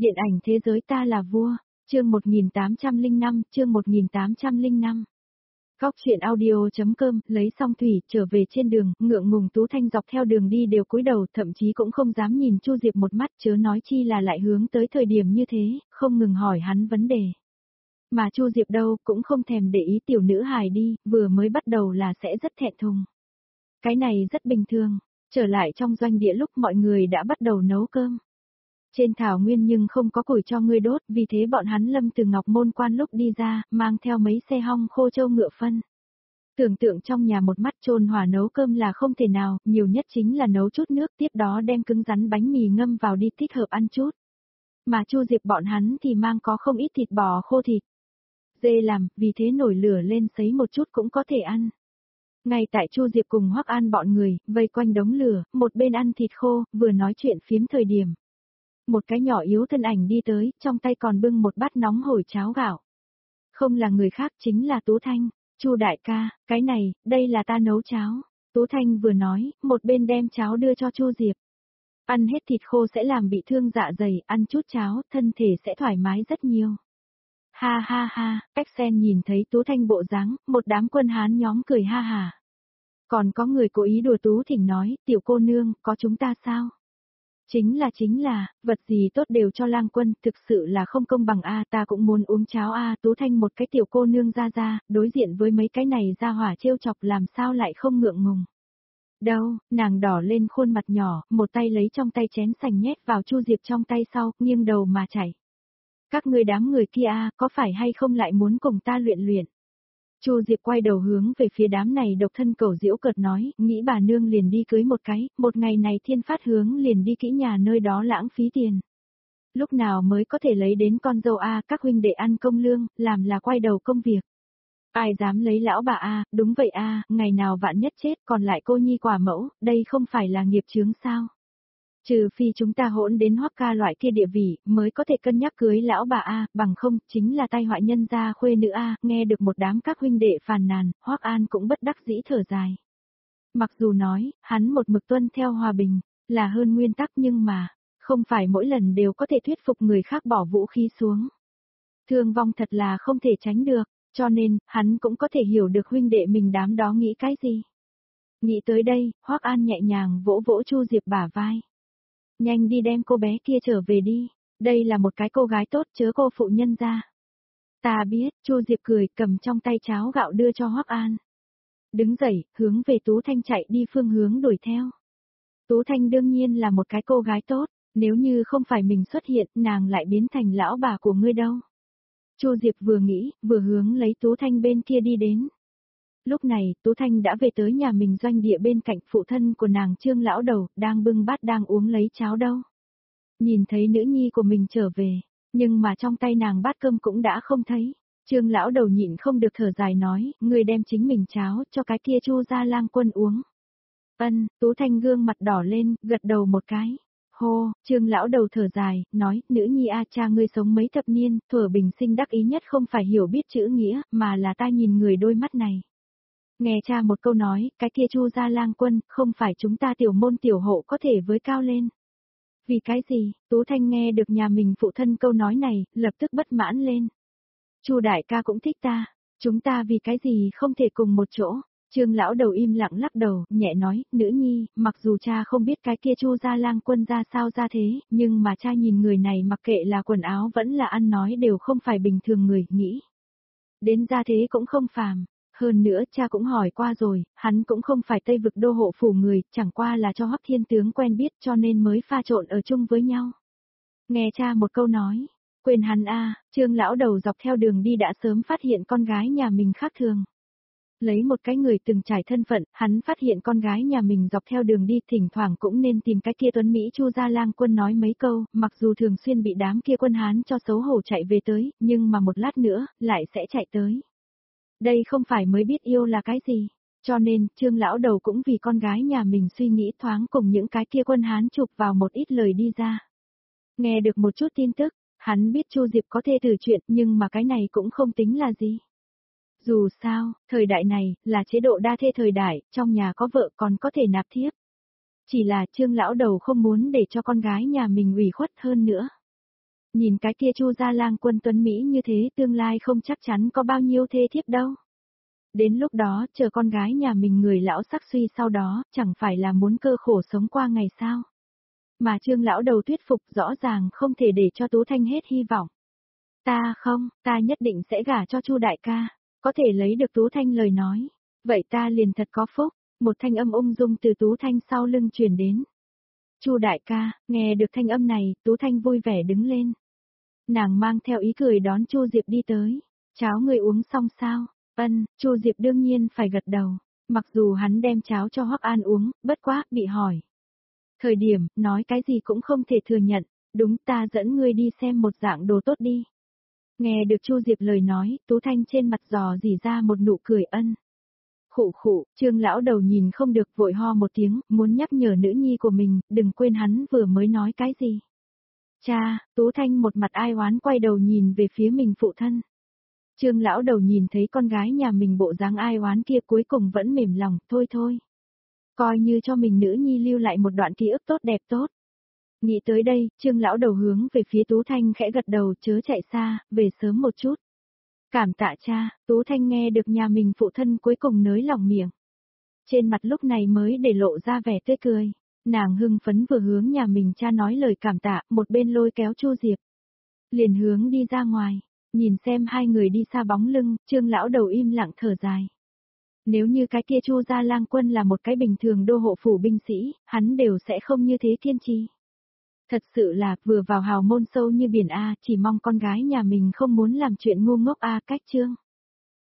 Điện ảnh thế giới ta là vua, chương 1805, chương 1805. Góc truyện audio.com, lấy xong thủy, trở về trên đường, ngượng ngùng Tú Thanh dọc theo đường đi đều cúi đầu, thậm chí cũng không dám nhìn Chu Diệp một mắt, chớ nói chi là lại hướng tới thời điểm như thế, không ngừng hỏi hắn vấn đề. Mà Chu Diệp đâu, cũng không thèm để ý tiểu nữ hài đi, vừa mới bắt đầu là sẽ rất thẹn thùng. Cái này rất bình thường, trở lại trong doanh địa lúc mọi người đã bắt đầu nấu cơm. Trên thảo nguyên nhưng không có củi cho ngươi đốt, vì thế bọn hắn Lâm từ Ngọc Môn Quan lúc đi ra, mang theo mấy xe hong khô trâu ngựa phân. Tưởng tượng trong nhà một mắt chôn hỏa nấu cơm là không thể nào, nhiều nhất chính là nấu chút nước, tiếp đó đem cứng rắn bánh mì ngâm vào đi thích hợp ăn chút. Mà Chu Diệp bọn hắn thì mang có không ít thịt bò khô thịt dê làm, vì thế nổi lửa lên sấy một chút cũng có thể ăn. Ngay tại Chu Diệp cùng Hoắc An bọn người, vây quanh đống lửa, một bên ăn thịt khô, vừa nói chuyện phiếm thời điểm. Một cái nhỏ yếu thân ảnh đi tới, trong tay còn bưng một bát nóng hổi cháo gạo. Không là người khác chính là Tú Thanh. Chu đại ca, cái này, đây là ta nấu cháo. Tú Thanh vừa nói, một bên đem cháo đưa cho Chu Diệp. Ăn hết thịt khô sẽ làm bị thương dạ dày, ăn chút cháo, thân thể sẽ thoải mái rất nhiều. Ha ha ha, Cách Sen nhìn thấy Tú Thanh bộ dáng, một đám quân Hán nhóm cười ha hà. Còn có người cố ý đùa Tú Thỉnh nói, tiểu cô nương, có chúng ta sao? Chính là, vật gì tốt đều cho lang quân, thực sự là không công bằng a, ta cũng muốn uống cháo a. Tú Thanh một cái tiểu cô nương ra, đối diện với mấy cái này ra hỏa trêu chọc làm sao lại không ngượng ngùng. Đâu, nàng đỏ lên khuôn mặt nhỏ, một tay lấy trong tay chén sành nhét vào Chu Diệp trong tay sau, nghiêng đầu mà chảy. Các ngươi đám người kia a, có phải hay không lại muốn cùng ta luyện? Chu Diệp quay đầu hướng về phía đám này độc thân cẩu giễu cợt nói, nghĩ bà nương liền đi cưới một cái, một ngày này Thiên Phát hướng liền đi kỹ nhà nơi đó lãng phí tiền. Lúc nào mới có thể lấy đến con dâu a, các huynh đệ ăn công lương, làm là quay đầu công việc. Ai dám lấy lão bà a, đúng vậy a, ngày nào vạn nhất chết còn lại cô nhi quả mẫu, đây không phải là nghiệp chướng sao? Trừ phi chúng ta hỗn đến Hoắc ca loại kia địa vị, mới có thể cân nhắc cưới lão bà a, bằng không, chính là tai họa nhân gia khuê nữ a. Nghe được một đám các huynh đệ phàn nàn, Hoắc An cũng bất đắc dĩ thở dài. Mặc dù nói, hắn một mực tuân theo hòa bình, là hơn nguyên tắc nhưng mà, không phải mỗi lần đều có thể thuyết phục người khác bỏ vũ khí xuống. Thương vong thật là không thể tránh được, cho nên, hắn cũng có thể hiểu được huynh đệ mình đám đó nghĩ cái gì. Nghĩ tới đây, Hoắc An nhẹ nhàng vỗ vỗ Chu Diệp bả vai. Nhanh đi đem cô bé kia trở về đi, đây là một cái cô gái tốt chớ cô phụ nhân ra. Ta biết, Chu Diệp cười cầm trong tay cháo gạo đưa cho Hoắc An. Đứng dậy, hướng về Tú Thanh chạy đi phương hướng đuổi theo. Tú Thanh đương nhiên là một cái cô gái tốt, nếu như không phải mình xuất hiện, nàng lại biến thành lão bà của ngươi đâu. Chu Diệp vừa nghĩ, vừa hướng lấy Tú Thanh bên kia đi đến. Lúc này, Tú Thanh đã về tới nhà mình doanh địa bên cạnh phụ thân của nàng Trương lão đầu, đang bưng bát đang uống lấy cháo đâu. Nhìn thấy nữ nhi của mình trở về, nhưng mà trong tay nàng bát cơm cũng đã không thấy. Trương lão đầu nhịn không được thở dài nói, người đem chính mình cháo cho cái kia Chu gia lang quân uống. Ân, Tú Thanh gương mặt đỏ lên, gật đầu một cái. Hô, Trương lão đầu thở dài, nói, nữ nhi a, cha ngươi sống mấy thập niên, thuở bình sinh đắc ý nhất không phải hiểu biết chữ nghĩa, mà là ta nhìn người đôi mắt này. Nghe cha một câu nói, cái kia Chu gia lang quân, không phải chúng ta tiểu môn tiểu hộ có thể với cao lên. Vì cái gì? Tú Thanh nghe được nhà mình phụ thân câu nói này, lập tức bất mãn lên. Chu đại ca cũng thích ta, chúng ta vì cái gì không thể cùng một chỗ? Trương lão đầu im lặng lắc đầu, nhẹ nói, nữ nhi, mặc dù cha không biết cái kia Chu gia lang quân ra sao ra thế, nhưng mà cha nhìn người này mặc kệ là quần áo vẫn là ăn nói đều không phải bình thường người, nghĩ. Đến ra thế cũng không phàm. Hơn nữa cha cũng hỏi qua rồi, hắn cũng không phải Tây vực đô hộ phủ người, chẳng qua là cho Hoắc Thiên tướng quen biết cho nên mới pha trộn ở chung với nhau. Nghe cha một câu nói, quên hắn a, Trương lão đầu dọc theo đường đi đã sớm phát hiện con gái nhà mình khác thường. Lấy một cái người từng trải thân phận, hắn phát hiện con gái nhà mình dọc theo đường đi thỉnh thoảng cũng nên tìm cái kia tuấn Mỹ Chu gia lang quân nói mấy câu, mặc dù thường xuyên bị đám kia quân Hán cho xấu hổ chạy về tới, nhưng mà một lát nữa, lại sẽ chạy tới. Đây không phải mới biết yêu là cái gì, cho nên, Trương lão đầu cũng vì con gái nhà mình suy nghĩ thoáng cùng những cái kia quân Hán chụp vào một ít lời đi ra. Nghe được một chút tin tức, hắn biết Chu Diệp có thê tử chuyện nhưng mà cái này cũng không tính là gì. Dù sao, thời đại này, là chế độ đa thê thời đại, trong nhà có vợ còn có thể nạp thiếp. Chỉ là Trương lão đầu không muốn để cho con gái nhà mình ủy khuất hơn nữa. Nhìn cái kia Chu gia lang quân tuấn Mỹ như thế tương lai không chắc chắn có bao nhiêu thê thiếp đâu. Đến lúc đó, chờ con gái nhà mình người lão sắc suy sau đó, chẳng phải là muốn cơ khổ sống qua ngày sao. Mà Trương lão đầu thuyết phục rõ ràng không thể để cho Tú Thanh hết hy vọng. Ta không, ta nhất định sẽ gả cho Chu đại ca, có thể lấy được Tú Thanh lời nói. Vậy ta liền thật có phúc, một thanh âm ung dung từ Tú Thanh sau lưng truyền đến. Chu đại ca, nghe được thanh âm này, Tú Thanh vui vẻ đứng lên. Nàng mang theo ý cười đón Chu Diệp đi tới. Cháo người uống xong sao? Ân, Chu Diệp đương nhiên phải gật đầu. Mặc dù hắn đem cháo cho Hoắc An uống, bất quá, bị hỏi. Thời điểm, nói cái gì cũng không thể thừa nhận. Đúng, ta dẫn ngươi đi xem một dạng đồ tốt đi. Nghe được Chu Diệp lời nói, Tú Thanh trên mặt giò dỉ ra một nụ cười ân. Khụ khụ, Trương lão đầu nhìn không được vội ho một tiếng, muốn nhắc nhở nữ nhi của mình, đừng quên hắn vừa mới nói cái gì. Cha, Tú Thanh một mặt ai oán quay đầu nhìn về phía mình phụ thân. Trương lão đầu nhìn thấy con gái nhà mình bộ dáng ai oán kia cuối cùng vẫn mềm lòng, thôi thôi. Coi như cho mình nữ nhi lưu lại một đoạn ký ức tốt đẹp tốt. Nghĩ tới đây, Trương lão đầu hướng về phía Tú Thanh khẽ gật đầu chớ chạy xa, về sớm một chút. Cảm tạ cha, Tú Thanh nghe được nhà mình phụ thân cuối cùng nới lòng miệng. Trên mặt lúc này mới để lộ ra vẻ tươi cười. Nàng hưng phấn vừa hướng nhà mình cha nói lời cảm tạ, một bên lôi kéo Chu Diệp. Liền hướng đi ra ngoài, nhìn xem hai người đi xa bóng lưng, Trương lão đầu im lặng thở dài. Nếu như cái kia Chu gia lang quân là một cái bình thường đô hộ phủ binh sĩ, hắn đều sẽ không như thế kiên trì. Thật sự là vừa vào hào môn sâu như biển A, chỉ mong con gái nhà mình không muốn làm chuyện ngu ngốc A cách chương.